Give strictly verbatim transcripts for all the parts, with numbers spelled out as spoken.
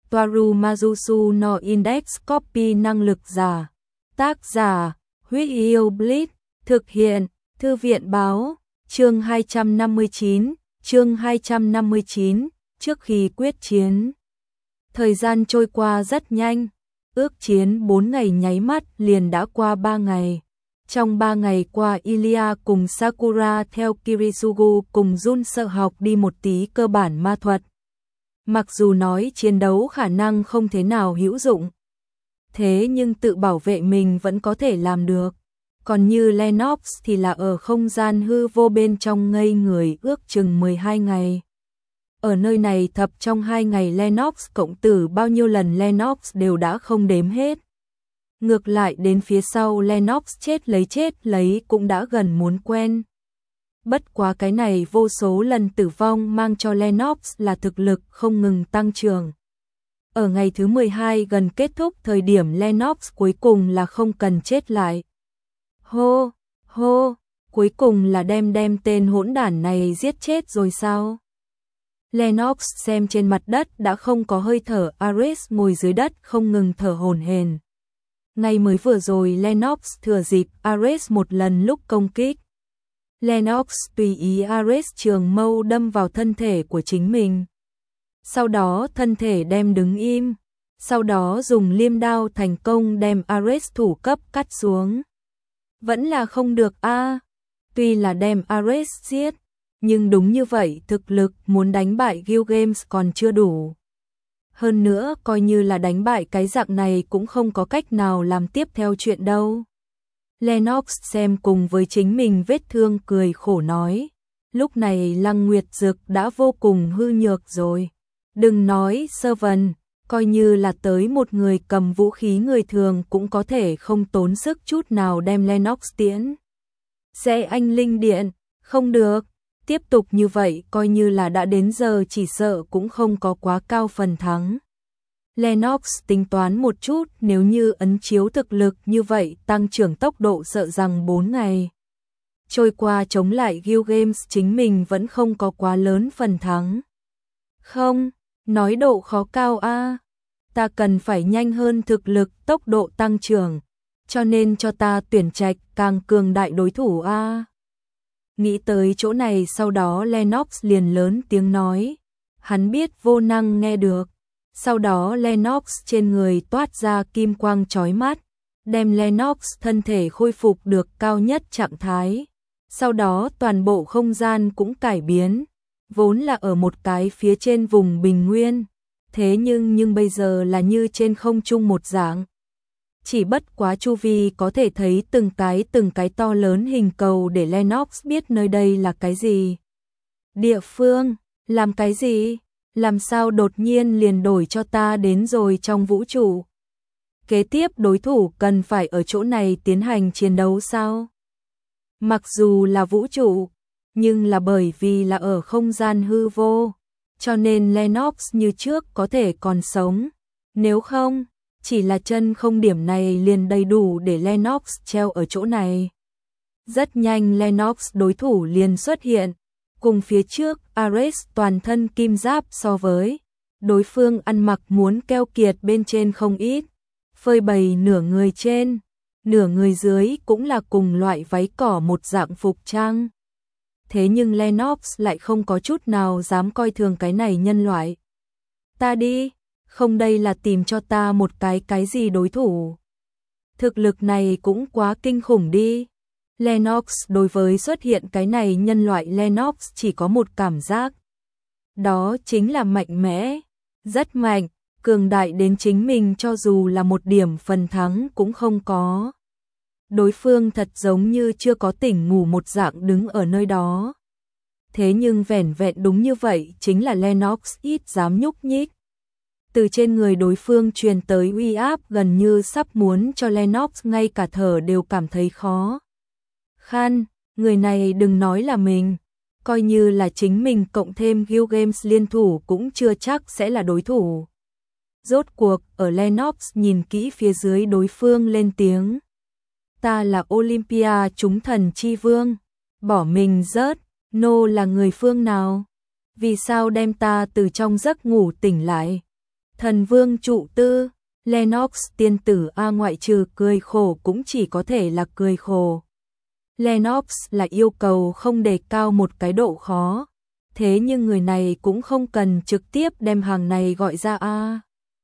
Toaru Majusu no Index Copy năng lực giả. Tác giả, Huyết Yêu Blitz, thực hiện, Thư viện báo, chương hai trăm năm mươi chín, chương hai trăm năm mươi chín, trước khi quyết chiến. Thời gian trôi qua rất nhanh, ước chiến bốn ngày nháy mắt liền đã qua ba ngày. Trong ba ngày qua Ilya cùng Sakura theo Kirisugu cùng Jun sợ học đi một tí cơ bản ma thuật. Mặc dù nói chiến đấu khả năng không thế nào hữu dụng, thế nhưng tự bảo vệ mình vẫn có thể làm được. Còn như Lennox thì là ở không gian hư vô bên trong ngây người ước chừng mười hai ngày. Ở nơi này thập trong hai ngày Lennox cộng tử bao nhiêu lần Lennox đều đã không đếm hết. Ngược lại đến phía sau Lennox chết lấy chết lấy cũng đã gần muốn quen. Bất quá cái này vô số lần tử vong mang cho Lennox là thực lực không ngừng tăng trưởng. Ở ngày thứ mười hai gần kết thúc thời điểm Lennox cuối cùng là không cần chết lại. Hô, hô, cuối cùng là đem đem tên hỗn đản này giết chết rồi sao? Lennox xem trên mặt đất đã không có hơi thở, Ares ngồi dưới đất không ngừng thở hổn hển. Ngay mới vừa rồi Lennox thừa dịp Ares một lần lúc công kích. Lennox tùy ý Ares trường mâu đâm vào thân thể của chính mình. Sau đó thân thể đem đứng im. Sau đó dùng liêm đao thành công đem Ares thủ cấp cắt xuống. Vẫn là không được a. À. Tuy là đem Ares giết, nhưng đúng như vậy thực lực muốn đánh bại Gilgamesh còn chưa đủ. Hơn nữa coi như là đánh bại cái dạng này cũng không có cách nào làm tiếp theo chuyện đâu. Lennox xem cùng với chính mình vết thương cười khổ nói. Lúc này Lăng Nguyệt Dực đã vô cùng hư nhược rồi. Đừng nói Servant, coi như là tới một người cầm vũ khí người thường cũng có thể không tốn sức chút nào đem Lennox tiễn. Sẽ anh linh điện, không được. Tiếp tục như vậy coi như là đã đến giờ chỉ sợ cũng không có quá cao phần thắng. Lennox tính toán một chút, nếu như ấn chiếu thực lực như vậy tăng trưởng tốc độ sợ rằng bốn ngày trôi qua chống lại Gilgamesh chính mình vẫn không có quá lớn phần thắng. Không, nói độ khó cao a, à. Ta cần phải nhanh hơn thực lực tốc độ tăng trưởng, cho nên cho ta tuyển trạch càng cường đại đối thủ a. À. Nghĩ tới chỗ này sau đó Lennox liền lớn tiếng nói. Hắn biết vô năng nghe được. Sau đó Lennox trên người toát ra kim quang chói mắt, đem Lennox thân thể khôi phục được cao nhất trạng thái. Sau đó toàn bộ không gian cũng cải biến, vốn là ở một cái phía trên vùng bình nguyên, thế nhưng nhưng bây giờ là như trên không trung một dạng. Chỉ bất quá chu vi có thể thấy từng cái từng cái to lớn hình cầu để Lennox biết nơi đây là cái gì. Địa phương, làm cái gì? Làm sao đột nhiên liền đổi cho ta đến rồi trong vũ trụ? Kế tiếp đối thủ cần phải ở chỗ này tiến hành chiến đấu sao? Mặc dù là vũ trụ, nhưng là bởi vì là ở không gian hư vô, cho nên Lennox như trước có thể còn sống. Nếu không, chỉ là chân không điểm này liền đầy đủ để Lennox treo ở chỗ này. Rất nhanh Lennox đối thủ liền xuất hiện. Cùng phía trước, Ares toàn thân kim giáp so với đối phương ăn mặc muốn keo kiệt bên trên không ít, phơi bày nửa người trên, nửa người dưới cũng là cùng loại váy cỏ một dạng phục trang. Thế nhưng Lennox lại không có chút nào dám coi thường cái này nhân loại. Ta đi, không đây là tìm cho ta một cái cái gì đối thủ. Thực lực này cũng quá kinh khủng đi. Lennox đối với xuất hiện cái này nhân loại Lennox chỉ có một cảm giác. Đó chính là mạnh mẽ, rất mạnh, cường đại đến chính mình cho dù là một điểm phần thắng cũng không có. Đối phương thật giống như chưa có tỉnh ngủ một dạng đứng ở nơi đó. Thế nhưng vẻn vẹn đúng như vậy chính là Lennox ít dám nhúc nhích. Từ trên người đối phương truyền tới uy áp gần như sắp muốn cho Lennox ngay cả thở đều cảm thấy khó. Khan, người này đừng nói là mình, coi như là chính mình cộng thêm Gilgamesh liên thủ cũng chưa chắc sẽ là đối thủ. Rốt cuộc, ở Lennox nhìn kỹ phía dưới đối phương lên tiếng. Ta là Olympia chúng thần chi vương, bỏ mình rớt, nô là người phương nào? Vì sao đem ta từ trong giấc ngủ tỉnh lại? Thần vương trụ tư, Lennox tiên tử a ngoại trừ cười khổ cũng chỉ có thể là cười khổ. Lennox là yêu cầu không đề cao một cái độ khó, thế nhưng người này cũng không cần trực tiếp đem hàng này gọi ra a.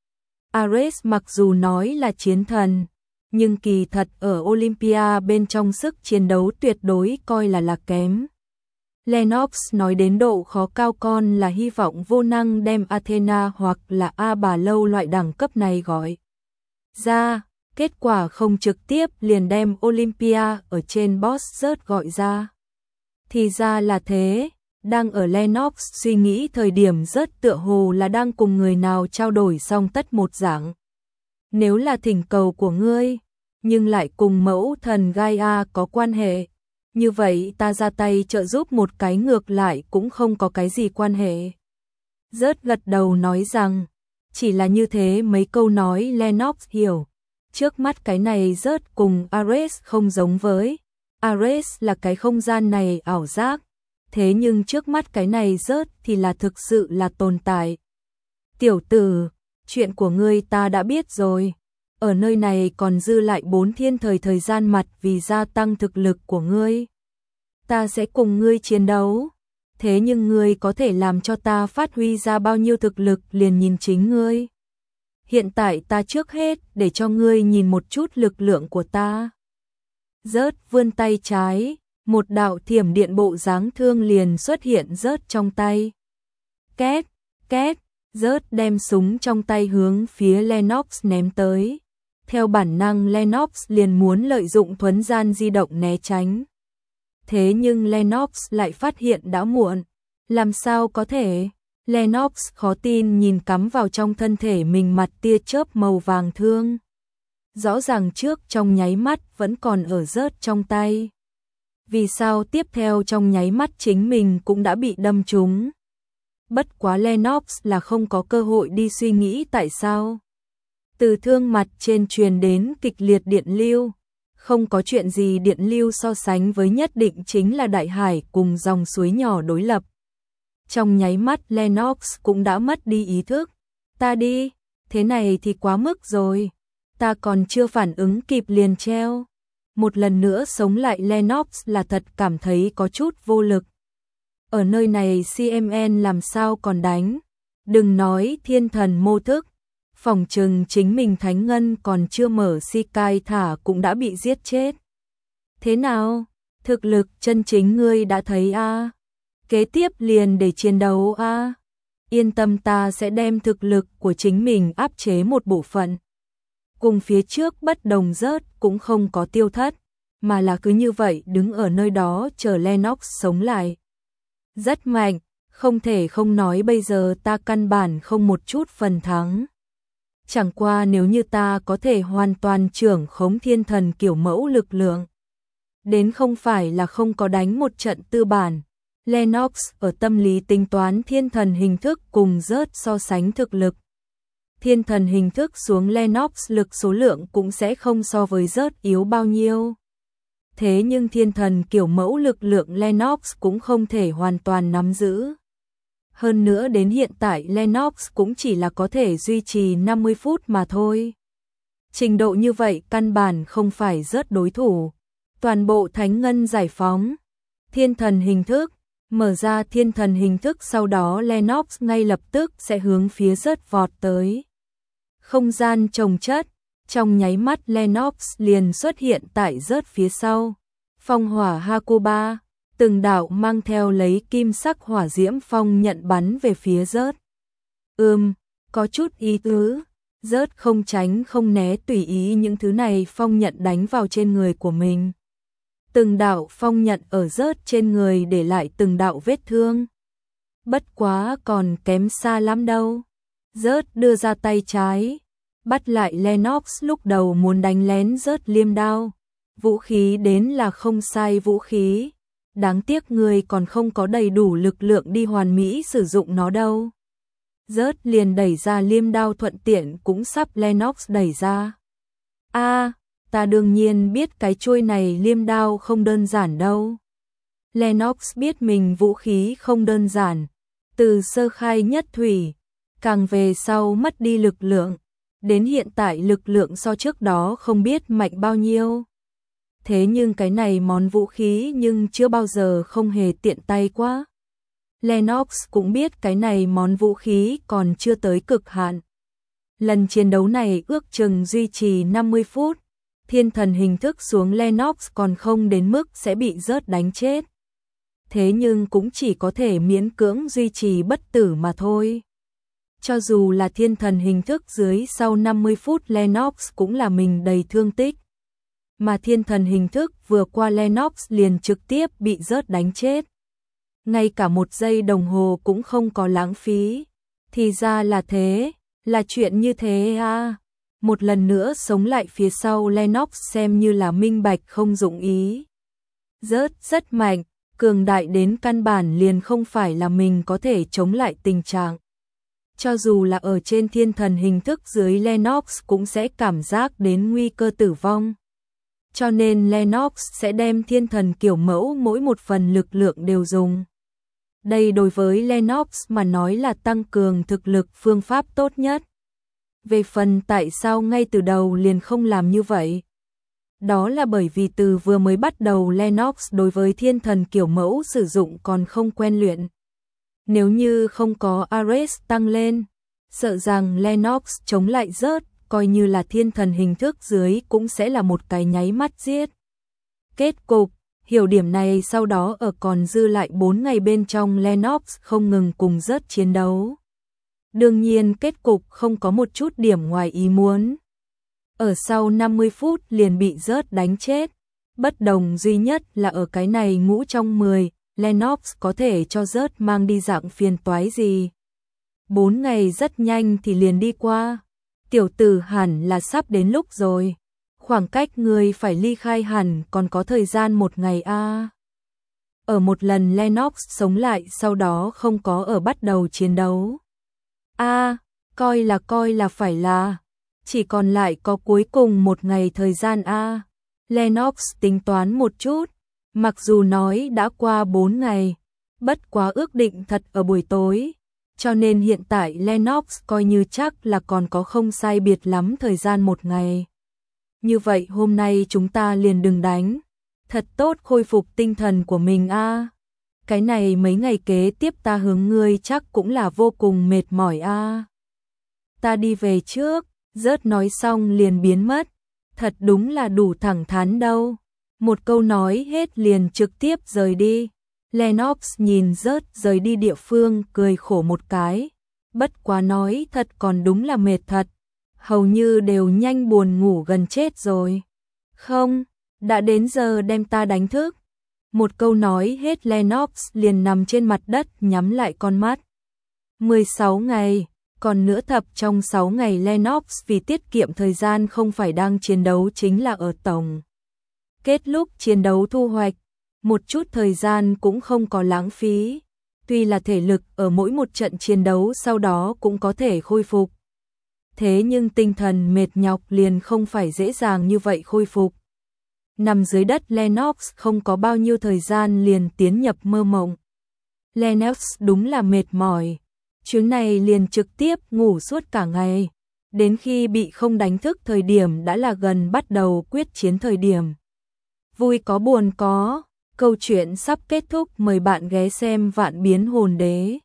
Ares mặc dù nói là chiến thần, nhưng kỳ thật ở Olympia bên trong sức chiến đấu tuyệt đối coi là là kém. Lennox nói đến độ khó cao con là hy vọng vô năng đem Athena hoặc là A bà lâu loại đẳng cấp này gọi ra, kết quả không trực tiếp liền đem Olympia ở trên boss rớt gọi ra. Thì ra là thế, đang ở Lennox suy nghĩ thời điểm rớt tựa hồ là đang cùng người nào trao đổi xong tất một dạng. Nếu là thỉnh cầu của ngươi, nhưng lại cùng mẫu thần Gaia có quan hệ, như vậy ta ra tay trợ giúp một cái ngược lại cũng không có cái gì quan hệ. Rớt gật đầu nói rằng, chỉ là như thế mấy câu nói Lennox hiểu. Trước mắt cái này rớt cùng Ares không giống với. Ares là cái không gian này ảo giác. Thế nhưng trước mắt cái này rớt thì là thực sự là tồn tại. Tiểu tử, chuyện của ngươi ta đã biết rồi. Ở nơi này còn dư lại bốn thiên thời thời gian mặt vì gia tăng thực lực của ngươi. Ta sẽ cùng ngươi chiến đấu. Thế nhưng ngươi có thể làm cho ta phát huy ra bao nhiêu thực lực liền nhìn chính ngươi. Hiện tại ta trước hết để cho ngươi nhìn một chút lực lượng của ta. Rớt vươn tay trái, một đạo thiểm điện bộ dáng thương liền xuất hiện rớt trong tay. Két, két, rớt đem súng trong tay hướng phía Lennox ném tới. Theo bản năng Lennox liền muốn lợi dụng thuấn gian di động né tránh. Thế nhưng Lennox lại phát hiện đã muộn. Làm sao có thể? Lennox khó tin nhìn cắm vào trong thân thể mình mặt tia chớp màu vàng thương. Rõ ràng trước trong nháy mắt vẫn còn ở rớt trong tay. Vì sao tiếp theo trong nháy mắt chính mình cũng đã bị đâm trúng? Bất quá Lennox là không có cơ hội đi suy nghĩ tại sao. Từ thương mặt trên truyền đến kịch liệt điện lưu. Không có chuyện gì điện lưu so sánh với nhất định chính là đại hải cùng dòng suối nhỏ đối lập. Trong nháy mắt Lennox cũng đã mất đi ý thức. Ta đi, thế này thì quá mức rồi. Ta còn chưa phản ứng kịp liền treo. Một lần nữa sống lại Lennox là thật cảm thấy có chút vô lực. Ở nơi này xê em en làm sao còn đánh. Đừng nói thiên thần mô thức. Phòng trừng chính mình Thánh Ngân còn chưa mở si cai thả cũng đã bị giết chết. Thế nào? Thực lực chân chính ngươi đã thấy a? À? Kế tiếp liền để chiến đấu a. À? Yên tâm ta sẽ đem thực lực của chính mình áp chế một bộ phận. Cùng phía trước bất đồng rớt cũng không có tiêu thất, mà là cứ như vậy đứng ở nơi đó chờ Lennox sống lại. Rất mạnh, không thể không nói bây giờ ta căn bản không một chút phần thắng. Chẳng qua nếu như ta có thể hoàn toàn trưởng khống thiên thần kiểu mẫu lực lượng. Đến không phải là không có đánh một trận tư bản. Lennox ở tâm lý tính toán thiên thần hình thức cùng rớt so sánh thực lực. Thiên thần hình thức xuống Lennox lực số lượng cũng sẽ không so với rớt yếu bao nhiêu. Thế nhưng thiên thần kiểu mẫu lực lượng Lennox cũng không thể hoàn toàn nắm giữ. Hơn nữa đến hiện tại Lennox cũng chỉ là có thể duy trì năm mươi phút mà thôi. Trình độ như vậy căn bản không phải rớt đối thủ. Toàn bộ Thánh Ngân giải phóng. Thiên thần hình thức. Mở ra thiên thần hình thức sau đó Lennox ngay lập tức sẽ hướng phía rớt vọt tới. Không gian chồng chất. Trong nháy mắt Lennox liền xuất hiện tại rớt phía sau. Phong hỏa Hakuba. Từng đạo mang theo lấy kim sắc hỏa diễm phong nhận bắn về phía rớt. Ừm, có chút ý tứ. Rớt không tránh không né tùy ý những thứ này phong nhận đánh vào trên người của mình. Từng đạo phong nhận ở rớt trên người để lại từng đạo vết thương. Bất quá còn kém xa lắm đâu. Rớt đưa ra tay trái, bắt lại Lennox lúc đầu muốn đánh lén rớt liêm đao. Vũ khí đến là không sai vũ khí. Đáng tiếc người còn không có đầy đủ lực lượng đi hoàn mỹ sử dụng nó đâu. Rớt liền đẩy ra liêm đao thuận tiện cũng sắp Lennox đẩy ra. A, à, ta đương nhiên biết cái chuôi này liêm đao không đơn giản đâu. Lennox biết mình vũ khí không đơn giản. Từ sơ khai nhất thủy, càng về sau mất đi lực lượng, đến hiện tại lực lượng so trước đó không biết mạnh bao nhiêu. Thế nhưng cái này món vũ khí nhưng chưa bao giờ không hề tiện tay quá. Lennox cũng biết cái này món vũ khí còn chưa tới cực hạn. Lần chiến đấu này ước chừng duy trì năm mươi phút, thiên thần hình thức xuống Lennox còn không đến mức sẽ bị rớt đánh chết. Thế nhưng cũng chỉ có thể miễn cưỡng duy trì bất tử mà thôi. Cho dù là thiên thần hình thức dưới sau năm mươi phút Lennox cũng là mình đầy thương tích. Mà thiên thần hình thức vừa qua Lennox liền trực tiếp bị rớt đánh chết. Ngay cả một giây đồng hồ cũng không có lãng phí. Thì ra là thế, là chuyện như thế à. Một lần nữa sống lại phía sau Lennox xem như là minh bạch không dụng ý. Rớt rất mạnh, cường đại đến căn bản liền không phải là mình có thể chống lại tình trạng. Cho dù là ở trên thiên thần hình thức dưới Lennox cũng sẽ cảm giác đến nguy cơ tử vong. Cho nên Lennox sẽ đem thiên thần kiểu mẫu mỗi một phần lực lượng đều dùng. Đây đối với Lennox mà nói là tăng cường thực lực phương pháp tốt nhất. Về phần tại sao ngay từ đầu liền không làm như vậy? Đó là bởi vì từ vừa mới bắt đầu Lennox đối với thiên thần kiểu mẫu sử dụng còn không quen luyện. Nếu như không có Ares tăng lên, sợ rằng Lennox chống lại rớt, coi như là thiên thần hình thức dưới cũng sẽ là một cái nháy mắt giết. Kết cục, hiểu điểm này sau đó ở còn dư lại bốn ngày bên trong Lennox không ngừng cùng rớt chiến đấu. Đương nhiên kết cục không có một chút điểm ngoài ý muốn. Ở sau năm mươi phút liền bị rớt đánh chết. Bất đồng duy nhất là ở cái này ngũ trong mười, Lennox có thể cho rớt mang đi dạng phiền toái gì. Bốn ngày rất nhanh thì liền đi qua. Tiểu tử hẳn là sắp đến lúc rồi. Khoảng cách người phải ly khai hẳn còn có thời gian một ngày a. À. Ở một lần Lennox sống lại sau đó không có ở bắt đầu chiến đấu. A, à, coi là coi là phải là. Chỉ còn lại có cuối cùng một ngày thời gian a. À. Lennox tính toán một chút. Mặc dù nói đã qua bốn ngày, bất quá ước định thật ở buổi tối. Cho nên hiện tại Lennox coi như chắc là còn có không sai biệt lắm thời gian một ngày. Như vậy hôm nay chúng ta liền đừng đánh. Thật tốt khôi phục tinh thần của mình a. À. Cái này mấy ngày kế tiếp ta hướng ngươi chắc cũng là vô cùng mệt mỏi a. À. Ta đi về trước, rớt nói xong liền biến mất. Thật đúng là đủ thẳng thắn đâu. Một câu nói hết liền trực tiếp rời đi. Lennox nhìn rớt rời đi địa phương cười khổ một cái. Bất quá nói thật còn đúng là mệt thật. Hầu như đều nhanh buồn ngủ gần chết rồi. Không, đã đến giờ đem ta đánh thức. Một câu nói hết Lennox liền nằm trên mặt đất nhắm lại con mắt. mười sáu ngày, còn nữa thập trong sáu ngày Lennox vì tiết kiệm thời gian không phải đang chiến đấu chính là ở tổng. Kết lúc chiến đấu thu hoạch, một chút thời gian cũng không có lãng phí. Tuy là thể lực ở mỗi một trận chiến đấu sau đó cũng có thể khôi phục. Thế nhưng tinh thần mệt nhọc liền không phải dễ dàng như vậy khôi phục. Nằm dưới đất Lennox không có bao nhiêu thời gian liền tiến nhập mơ mộng. Lennox đúng là mệt mỏi. Chuyến này liền trực tiếp ngủ suốt cả ngày. Đến khi bị không đánh thức thời điểm đã là gần bắt đầu quyết chiến thời điểm. Vui có buồn có. Câu chuyện sắp kết thúc, mời bạn ghé xem Vạn Biến Hồn Đế.